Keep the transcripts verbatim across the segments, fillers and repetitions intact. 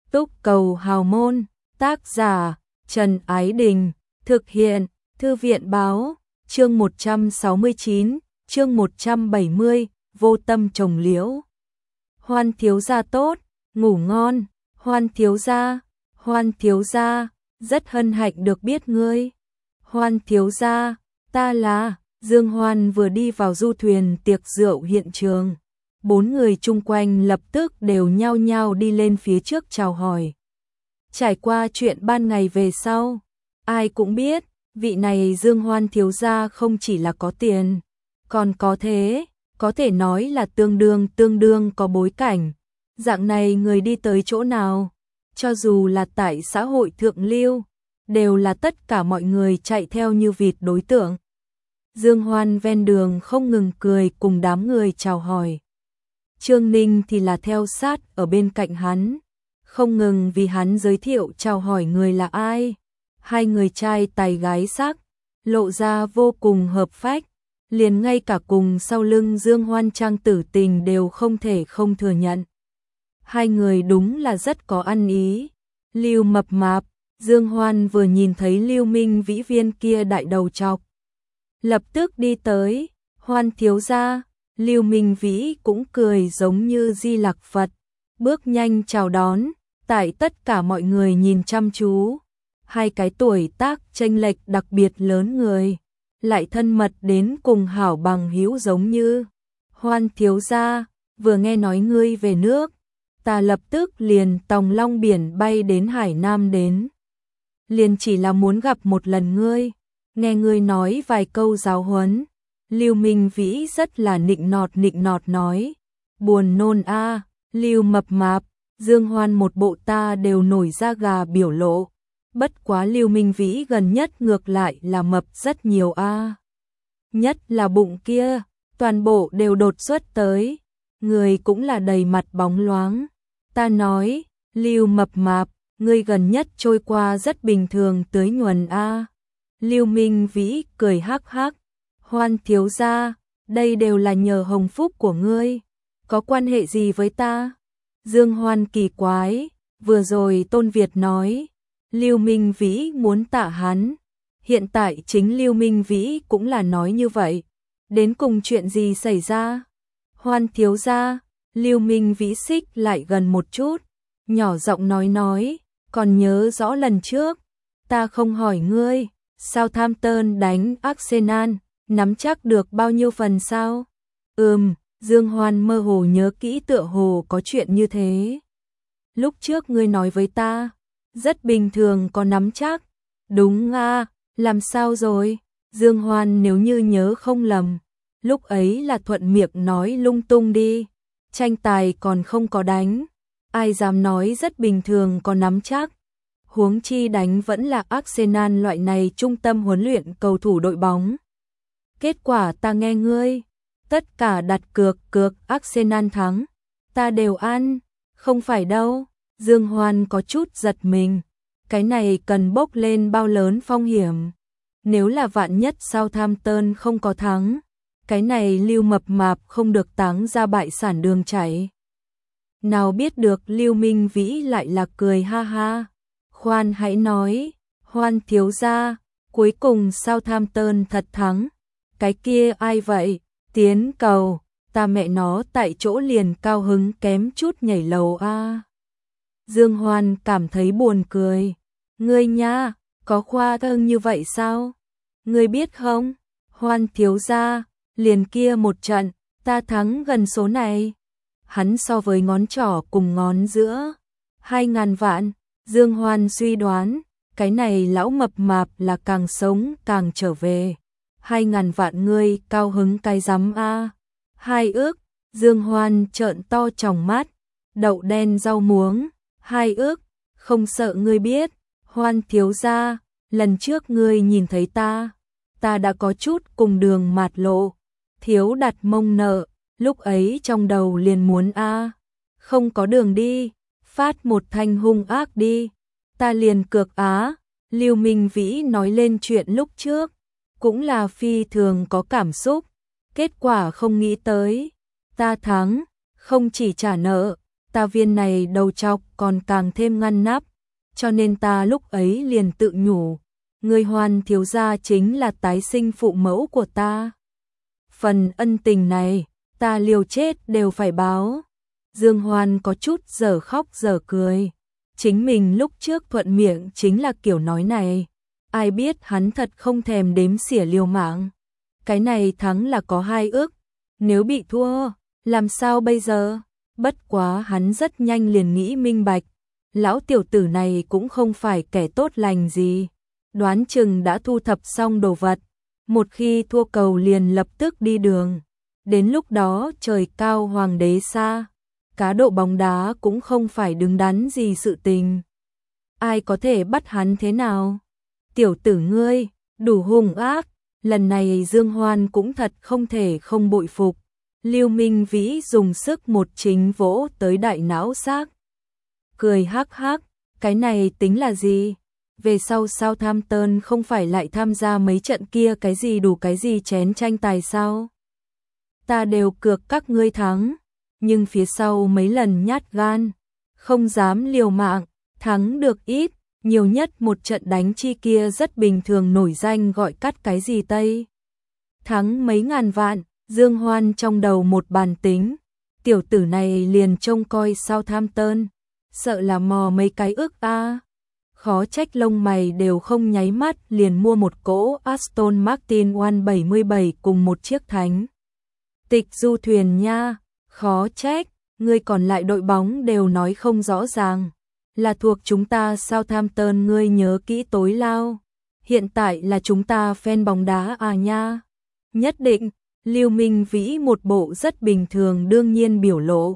Túc Cầu Hào Môn, tác giả Trần Ái Đình, thực hiện Thư viện Báo, chương một trăm sáu mươi chín, chương một trăm bảy mươi, vô tâm trồng liễu. Hoan thiếu gia tốt, ngủ ngon, Hoan thiếu gia, Hoan thiếu gia, rất hân hạnh được biết ngươi. Hoan thiếu gia, ta là, Dương Hoan vừa đi vào du thuyền tiệc rượu hiện trường. Bốn người chung quanh lập tức đều nhao nhao đi lên phía trước chào hỏi. Trải qua chuyện ban ngày về sau, ai cũng biết, vị này Dương Hoan thiếu gia không chỉ là có tiền, còn có thế, có thể nói là tương đương tương đương có bối cảnh. Dạng này người đi tới chỗ nào, cho dù là tại xã hội thượng lưu, đều là tất cả mọi người chạy theo như vịt đối tượng. Dương Hoan ven đường không ngừng cười cùng đám người chào hỏi. Trương Ninh thì là theo sát ở bên cạnh hắn, không ngừng vì hắn giới thiệu chào hỏi người là ai. Hai người trai tài gái sắc, lộ ra vô cùng hợp phách, liền ngay cả cùng sau lưng Dương Hoan Trang tử tình đều không thể không thừa nhận. Hai người đúng là rất có ăn ý. Lưu mập mạp, Dương Hoan vừa nhìn thấy Lưu Minh Vĩ viên kia đại đầu chọc, lập tức đi tới. Hoan thiếu gia. Lưu Minh Vĩ cũng cười giống như Di Lặc Phật, bước nhanh chào đón. Tại tất cả mọi người nhìn chăm chú, hai cái tuổi tác chênh lệch đặc biệt lớn người, lại thân mật đến cùng hảo bằng hữu giống như. Hoan thiếu gia, vừa nghe nói ngươi về nước, ta lập tức liền tòng long biển bay đến Hải Nam đến. Liền chỉ là muốn gặp một lần ngươi, nghe ngươi nói vài câu giáo huấn. Lưu Minh Vĩ rất là nịnh nọt nịnh nọt nói. Buồn nôn a. À, Lưu mập mạp, Dương Hoan một bộ ta đều nổi da gà biểu lộ. Bất quá Lưu Minh Vĩ gần nhất ngược lại là mập rất nhiều a. À. Nhất là bụng kia, toàn bộ đều đột xuất tới, người cũng là đầy mặt bóng loáng. Ta nói, Lưu mập mạp, ngươi gần nhất trôi qua rất bình thường tới nhuần a. À. Lưu Minh Vĩ cười hắc hắc. Hoan thiếu gia, đây đều là nhờ hồng phúc của ngươi, có quan hệ gì với ta? Dương Hoan kỳ quái, vừa rồi Tôn Việt nói, Lưu Minh Vĩ muốn tạ hắn, hiện tại chính Lưu Minh Vĩ cũng là nói như vậy, đến cùng chuyện gì xảy ra? Hoan thiếu gia, Lưu Minh Vĩ xích lại gần một chút, nhỏ giọng nói nói, còn nhớ rõ lần trước, ta không hỏi ngươi, Southampton đánh Arsenal, nắm chắc được bao nhiêu phần sao? Ừm, Dương Hoan mơ hồ nhớ kỹ tựa hồ có chuyện như thế. Lúc trước ngươi nói với ta, rất bình thường có nắm chắc. Đúng à, làm sao rồi? Dương Hoan nếu như nhớ không lầm, lúc ấy là thuận miệng nói lung tung đi. Tranh tài còn không có đánh, ai dám nói rất bình thường có nắm chắc. Huống chi đánh vẫn là Arsenal loại này trung tâm huấn luyện cầu thủ đội bóng. Kết quả ta nghe ngươi, tất cả đặt cược cược Arsenal thắng, ta đều ăn, không phải đâu. Dương Hoan có chút giật mình, cái này cần bốc lên bao lớn phong hiểm. Nếu là vạn nhất Southampton không có thắng, cái này Lưu mập mạp không được táng ra bại sản đường chảy. Nào biết được Lưu Minh Vĩ lại là cười ha ha. Khoan hãy nói, Hoan thiếu gia, cuối cùng Southampton thật thắng. Cái kia ai vậy? Tiến cầu, ta mẹ nó tại chỗ liền cao hứng kém chút nhảy lầu a. À. Dương Hoan cảm thấy buồn cười. Ngươi nha, có khoa trương như vậy sao? Ngươi biết không? Hoan thiếu gia, liền kia một trận, ta thắng gần số này. Hắn so với ngón trỏ cùng ngón giữa, hai ngàn vạn. Dương Hoan suy đoán, cái này lão mập mạp là càng sống càng trở về. Hai ngàn vạn ngươi cao hứng cái rắm a. Hai ước. Dương Hoan trợn to tròng mắt, đậu đen rau muống. Hai ước, không sợ ngươi biết. Hoan thiếu gia, lần trước ngươi nhìn thấy ta, ta đã có chút cùng đường mạt lộ, thiếu đặt mông nợ, lúc ấy trong đầu liền muốn a, không có đường đi, phát một thanh hung ác đi, ta liền cược á. Lưu Minh Vĩ nói lên chuyện lúc trước, cũng là phi thường có cảm xúc, kết quả không nghĩ tới, ta thắng, không chỉ trả nợ, ta viên này đầu trọc còn càng thêm ngăn nắp, cho nên ta lúc ấy liền tự nhủ, người Hoan thiếu gia chính là tái sinh phụ mẫu của ta. Phần ân tình này, ta liều chết đều phải báo. Dương Hoan có chút dở khóc dở cười. Chính mình lúc trước thuận miệng chính là kiểu nói này. Ai biết hắn thật không thèm đếm xỉa liều mạng. Cái này thắng là có hai ước. Nếu bị thua, làm sao bây giờ? Bất quá hắn rất nhanh liền nghĩ minh bạch. Lão tiểu tử này cũng không phải kẻ tốt lành gì. Đoán chừng đã thu thập xong đồ vật. Một khi thua cầu liền lập tức đi đường. Đến lúc đó trời cao hoàng đế xa. Cá độ bóng đá cũng không phải đứng đắn gì sự tình. Ai có thể bắt hắn thế nào? Tiểu tử ngươi, đủ hung ác. Lần này Dương Hoan cũng thật không thể không bội phục. Lưu Minh Vĩ dùng sức một chính vỗ tới đại não xác. Cười hắc hắc, cái này tính là gì? Về sau Southampton không phải lại tham gia mấy trận kia cái gì đủ cái gì chén tranh tài sao? Ta đều cược các ngươi thắng, nhưng phía sau mấy lần nhát gan, không dám liều mạng, thắng được ít, nhiều nhất một trận đánh chi kia rất bình thường nổi danh gọi cắt cái gì Tây. Thắng mấy ngàn vạn, Dương Hoan trong đầu một bàn tính, tiểu tử này liền trông coi Southampton, sợ là mò mấy cái ước a. Khó trách lông mày đều không nháy mắt liền mua một cỗ Aston Martin một bảy bảy cùng một chiếc thánh tịch du thuyền nha, khó trách, người còn lại đội bóng đều nói không rõ ràng, là thuộc chúng ta Southampton ngươi nhớ kỹ tối lao, hiện tại là chúng ta fan bóng đá à nha, nhất định, Lưu Minh Vĩ một bộ rất bình thường đương nhiên biểu lộ.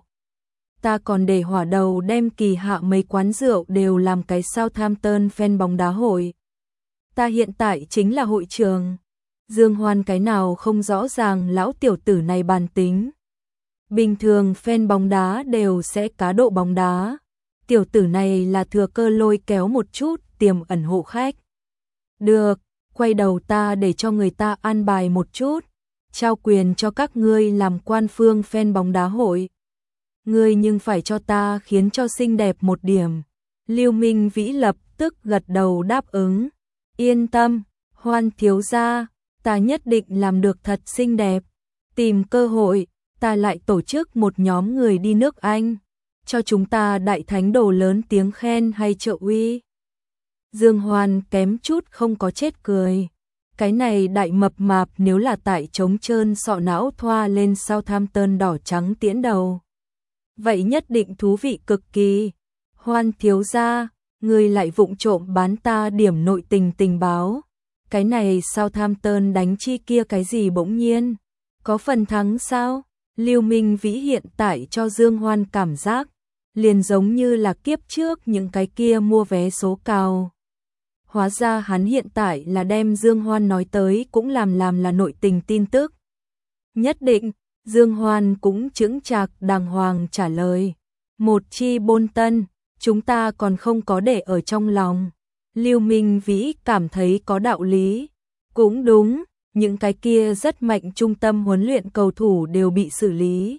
Ta còn để hỏa đầu đem kỳ hạ mấy quán rượu đều làm cái Southampton fan bóng đá hội. Ta hiện tại chính là hội trường. Dương Hoan cái nào không rõ ràng lão tiểu tử này bàn tính. Bình thường fan bóng đá đều sẽ cá độ bóng đá. Tiểu tử này là thừa cơ lôi kéo một chút tiềm ẩn hộ khách. Được, quay đầu ta để cho người ta an bài một chút. Trao quyền cho các ngươi làm quan phương fan bóng đá hội. Ngươi nhưng phải cho ta khiến cho xinh đẹp một điểm. Lưu Minh Vĩ lập tức gật đầu đáp ứng. Yên tâm, Hoan thiếu gia, ta nhất định làm được thật xinh đẹp. Tìm cơ hội, ta lại tổ chức một nhóm người đi nước Anh. Cho chúng ta đại thánh đồ lớn tiếng khen hay trợ uy. Dương Hoan kém chút không có chết cười. Cái này đại mập mạp nếu là tại trống trơn sọ não thoa lên Southampton đỏ trắng tiễn đầu. Vậy nhất định thú vị cực kỳ. Hoan thiếu gia, người lại vụng trộm bán ta điểm nội tình tình báo. Cái này Southampton đánh chi kia cái gì bỗng nhiên? Có phần thắng sao? Lưu Minh Vĩ hiện tại cho Dương Hoan cảm giác liền giống như là kiếp trước những cái kia mua vé số cao. Hóa ra hắn hiện tại là đem Dương Hoan nói tới cũng làm làm là nội tình tin tức. Nhất định, Dương Hoan cũng chững chạc đàng hoàng trả lời. Một chi bôn tân, chúng ta còn không có để ở trong lòng. Lưu Minh Vĩ cảm thấy có đạo lý. Cũng đúng, những cái kia rất mạnh trung tâm huấn luyện cầu thủ đều bị xử lý.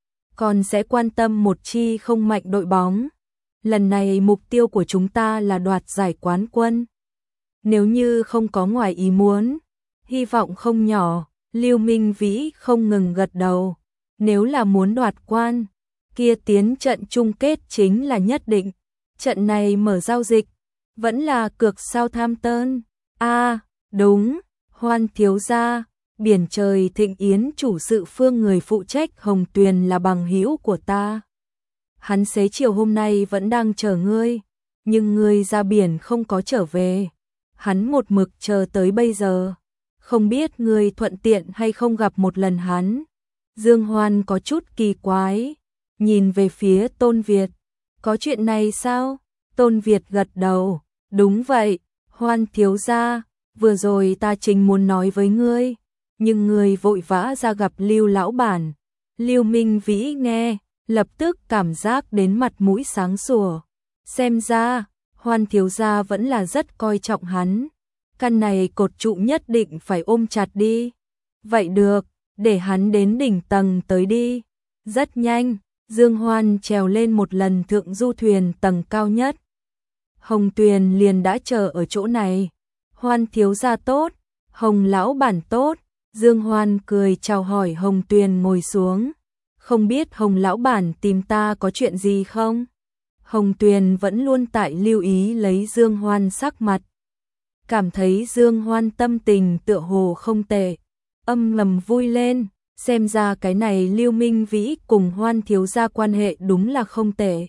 Còn sẽ quan tâm một chi không mạnh đội bóng. Lần này mục tiêu của chúng ta là đoạt giải quán quân. Nếu như không có ngoài ý muốn, hy vọng không nhỏ. Lưu Minh Vĩ không ngừng gật đầu. Nếu là muốn đoạt quan, kia tiến trận chung kết chính là nhất định. Trận này mở giao dịch, vẫn là cược Southampton. A, à, đúng, Hoan thiếu gia, biển trời thịnh yến chủ sự phương người phụ trách Hồng Tuyền là bằng hữu của ta. Hắn xế chiều hôm nay vẫn đang chờ ngươi, nhưng ngươi ra biển không có trở về. Hắn một mực chờ tới bây giờ. Không biết ngươi thuận tiện hay không gặp một lần hắn. Dương Hoan có chút kỳ quái, nhìn về phía Tôn Việt. Có chuyện này sao? Tôn Việt gật đầu. Đúng vậy, Hoan thiếu gia, vừa rồi ta chính muốn nói với ngươi, nhưng ngươi vội vã ra gặp Lưu lão bản. Lưu Minh Vĩ nghe, lập tức cảm giác đến mặt mũi sáng sủa. Xem ra, Hoan thiếu gia vẫn là rất coi trọng hắn. Căn này cột trụ nhất định phải ôm chặt đi. Vậy được, để hắn đến đỉnh tầng tới đi. Rất nhanh, Dương Hoan trèo lên một lần thượng du thuyền tầng cao nhất. Hồng Tuyền liền đã chờ ở chỗ này. Hoan thiếu gia tốt, Hồng lão bản tốt. Dương Hoan cười chào hỏi Hồng Tuyền ngồi xuống. Không biết Hồng lão bản tìm ta có chuyện gì không? Hồng Tuyền vẫn luôn tại lưu ý lấy Dương Hoan sắc mặt. Cảm thấy Dương Hoan tâm tình tựa hồ không tệ. Âm ngầm vui lên, xem ra cái này Lưu Minh Vĩ cùng Hoan thiếu gia quan hệ đúng là không tệ.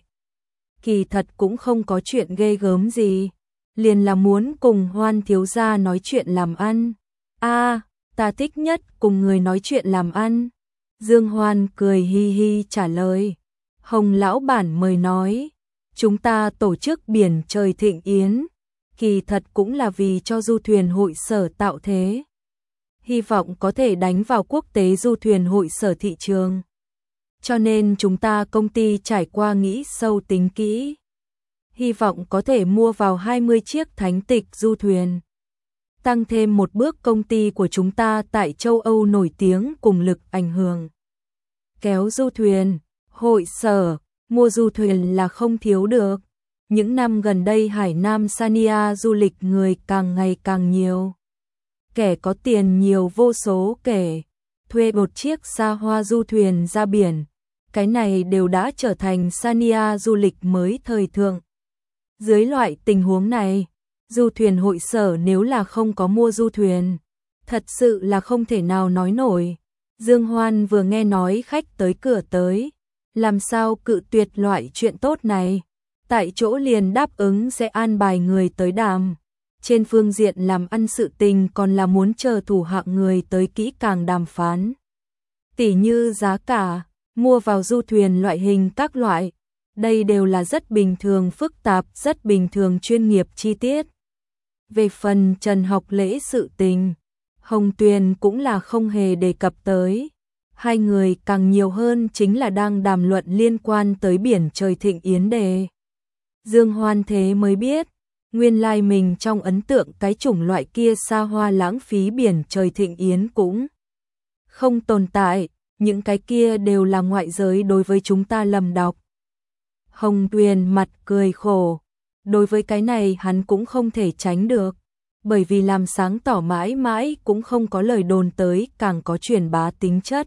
Kỳ thật cũng không có chuyện ghê gớm gì, liền là muốn cùng Hoan thiếu gia nói chuyện làm ăn. A, ta thích nhất cùng người nói chuyện làm ăn. Dương Hoan cười hi hi trả lời. Hồng lão bản mời nói, chúng ta tổ chức biển trời thịnh yến, kỳ thật cũng là vì cho du thuyền hội sở tạo thế. Hy vọng có thể đánh vào quốc tế du thuyền hội sở thị trường. Cho nên chúng ta công ty trải qua nghĩ sâu tính kỹ. Hy vọng có thể mua vào hai mươi chiếc thánh tịch du thuyền. Tăng thêm một bước công ty của chúng ta tại châu Âu nổi tiếng cùng lực ảnh hưởng. Kéo du thuyền, hội sở, mua du thuyền là không thiếu được. Những năm gần đây Hải Nam Sania du lịch người càng ngày càng nhiều. Kẻ có tiền nhiều vô số kể, thuê một chiếc xa hoa du thuyền ra biển. Cái này đều đã trở thành Sania du lịch mới thời thượng. Dưới loại tình huống này, du thuyền hội sở nếu là không có mua du thuyền, thật sự là không thể nào nói nổi. Dương Hoan vừa nghe nói khách tới cửa tới, làm sao cự tuyệt loại chuyện tốt này, tại chỗ liền đáp ứng sẽ an bài người tới đàm. Trên phương diện làm ăn sự tình còn là muốn chờ thủ hạng người tới kỹ càng đàm phán. Tỉ như giá cả, mua vào du thuyền loại hình các loại, đây đều là rất bình thường phức tạp, rất bình thường chuyên nghiệp chi tiết. Về phần Trần Học Lễ sự tình, Hồng Tuyền cũng là không hề đề cập tới. Hai người càng nhiều hơn chính là đang đàm luận liên quan tới biển trời thịnh yến đề. Dương Hoan thế mới biết, nguyên lai mình trong ấn tượng cái chủng loại kia xa hoa lãng phí biển trời thịnh yến cũng không tồn tại, những cái kia đều là ngoại giới đối với chúng ta lầm đọc. Hồng Tuyền mặt cười khổ, đối với cái này hắn cũng không thể tránh được, bởi vì làm sáng tỏ mãi mãi cũng không có lời đồn tới, càng có truyền bá tính chất.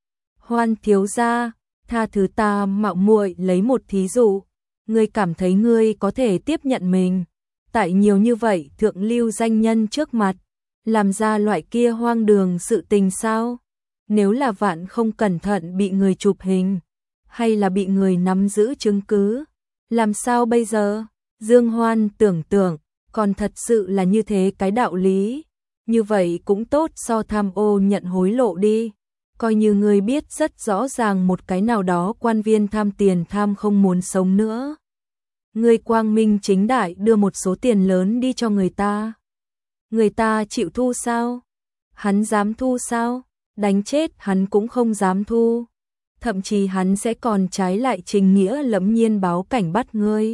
Hoan thiếu gia, tha thứ ta mạo muội lấy một thí dụ, ngươi cảm thấy ngươi có thể tiếp nhận mình tại nhiều như vậy thượng lưu danh nhân trước mặt, làm ra loại kia hoang đường sự tình sao? Nếu là vạn không cẩn thận bị người chụp hình, hay là bị người nắm giữ chứng cứ, làm sao bây giờ? Dương Hoan tưởng tượng, còn thật sự là như thế cái đạo lý, như vậy cũng tốt so tham ô nhận hối lộ đi. Coi như người biết rất rõ ràng một cái nào đó quan viên tham tiền tham không muốn sống nữa. Người quang minh chính đại đưa một số tiền lớn đi cho người ta. Người ta chịu thu sao? Hắn dám thu sao? Đánh chết hắn cũng không dám thu. Thậm chí hắn sẽ còn trái lại trình nghĩa lẫm nhiên báo cảnh bắt ngươi.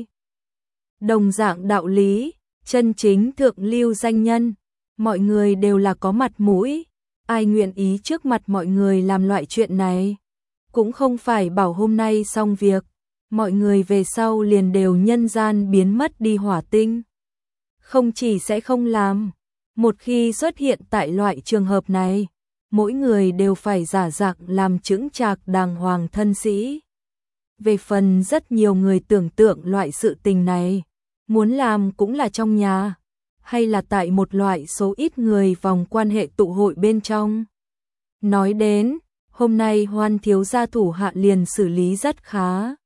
Đồng dạng đạo lý, chân chính thượng lưu danh nhân, mọi người đều là có mặt mũi. Ai nguyện ý trước mặt mọi người làm loại chuyện này? Cũng không phải bảo hôm nay xong việc, mọi người về sau liền đều nhân gian biến mất đi hỏa tinh. Không chỉ sẽ không làm, một khi xuất hiện tại loại trường hợp này, mỗi người đều phải giả dạng làm chững chạc đàng hoàng thân sĩ. Về phần rất nhiều người tưởng tượng loại sự tình này, muốn làm cũng là trong nhà, hay là tại một loại số ít người vòng quan hệ tụ hội bên trong. Nói đến, hôm nay Hoan thiếu gia thủ hạ liền xử lý rất khá. A,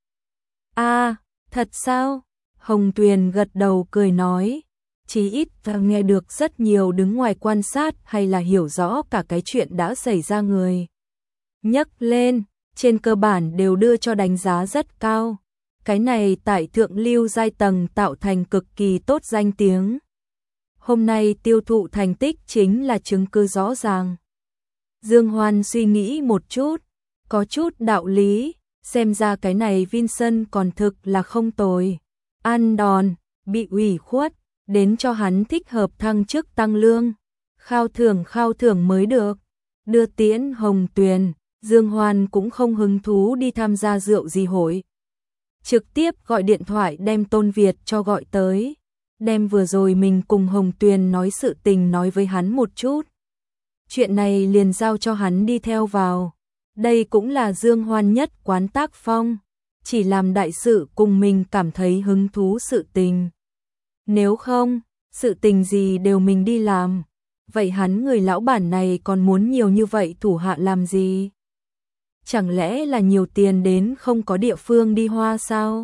à, thật sao? Hồng Tuyền gật đầu cười nói, chí ít ta nghe được rất nhiều đứng ngoài quan sát hay là hiểu rõ cả cái chuyện đã xảy ra người. Nhắc lên, trên cơ bản đều đưa cho đánh giá rất cao. Cái này tại thượng lưu giai tầng tạo thành cực kỳ tốt danh tiếng. Hôm nay tiêu thụ thành tích chính là chứng cứ rõ ràng. Dương Hoan suy nghĩ một chút, có chút đạo lý, xem ra cái này Vincent còn thực là không tồi. Ăn đòn, bị ủy khuất, đến cho hắn thích hợp thăng chức tăng lương, khao thưởng khao thưởng mới được. Đưa tiễn Hồng Tuyền, Dương Hoan cũng không hứng thú đi tham gia rượu gì hội. Trực tiếp gọi điện thoại đem Tôn Việt cho gọi tới. Đem vừa rồi mình cùng Hồng Tuyền nói sự tình nói với hắn một chút. Chuyện này liền giao cho hắn đi theo vào. Đây cũng là Dương Hoan nhất quán tác phong. Chỉ làm đại sự cùng mình cảm thấy hứng thú sự tình. Nếu không, sự tình gì đều mình đi làm. Vậy hắn người lão bản này còn muốn nhiều như vậy thủ hạ làm gì? Chẳng lẽ là nhiều tiền đến không có địa phương đi hoa sao?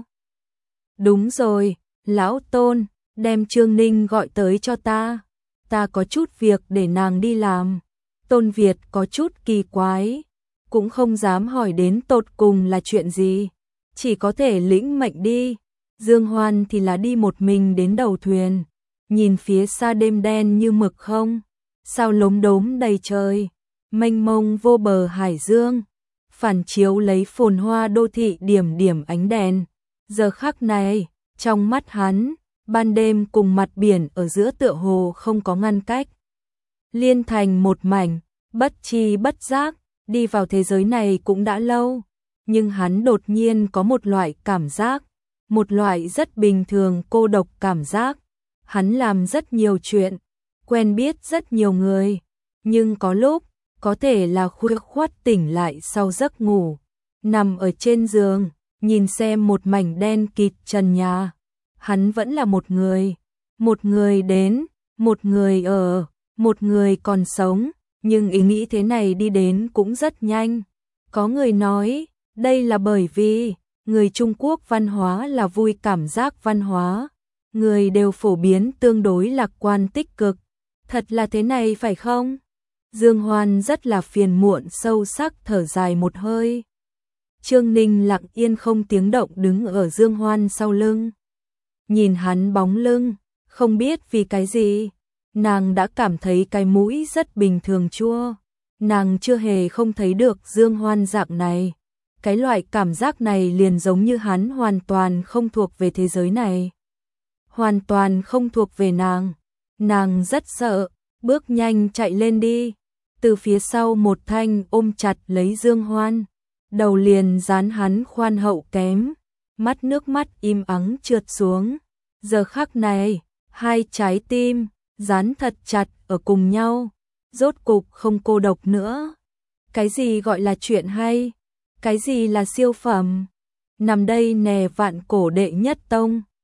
Đúng rồi, lão Tôn, đem Trương Ninh gọi tới cho ta. Ta có chút việc để nàng đi làm. Tôn Việt có chút kỳ quái, cũng không dám hỏi đến tột cùng là chuyện gì. Chỉ có thể lĩnh mệnh đi. Dương Hoan thì là đi một mình đến đầu thuyền. Nhìn phía xa đêm đen như mực không. Sao lốm đốm đầy trời. Mênh mông vô bờ hải dương. Phản chiếu lấy phồn hoa đô thị điểm điểm ánh đèn. Giờ khắc này, trong mắt hắn, ban đêm cùng mặt biển ở giữa tựa hồ không có ngăn cách. Liên thành một mảnh, bất chi bất giác, đi vào thế giới này cũng đã lâu. Nhưng hắn đột nhiên có một loại cảm giác, một loại rất bình thường cô độc cảm giác. Hắn làm rất nhiều chuyện, quen biết rất nhiều người, nhưng có lúc, có thể là khuya khoắt tỉnh lại sau giấc ngủ, nằm ở trên giường, nhìn xem một mảnh đen kịt trần nhà. Hắn vẫn là một người, một người đến, một người ở, một người còn sống, nhưng ý nghĩ thế này đi đến cũng rất nhanh. Có người nói, đây là bởi vì, người Trung Quốc văn hóa là vui cảm giác văn hóa, người đều phổ biến tương đối lạc quan tích cực. Thật là thế này phải không? Dương Hoan rất là phiền muộn sâu sắc thở dài một hơi. Trương Ninh lặng yên không tiếng động đứng ở Dương Hoan sau lưng. Nhìn hắn bóng lưng, không biết vì cái gì, nàng đã cảm thấy cái mũi rất bình thường chua. Nàng chưa hề không thấy được Dương Hoan dạng này. Cái loại cảm giác này liền giống như hắn hoàn toàn không thuộc về thế giới này. Hoàn toàn không thuộc về nàng. Nàng rất sợ, bước nhanh chạy lên đi. Từ phía sau một thanh ôm chặt lấy Dương Hoan. Đầu liền dán hắn khoan hậu kém. Mắt nước mắt im ắng trượt xuống. Giờ khắc này, hai trái tim, dán thật chặt ở cùng nhau. Rốt cục không cô độc nữa. Cái gì gọi là chuyện hay? Cái gì là siêu phẩm? Nằm đây nè vạn cổ đệ nhất tông.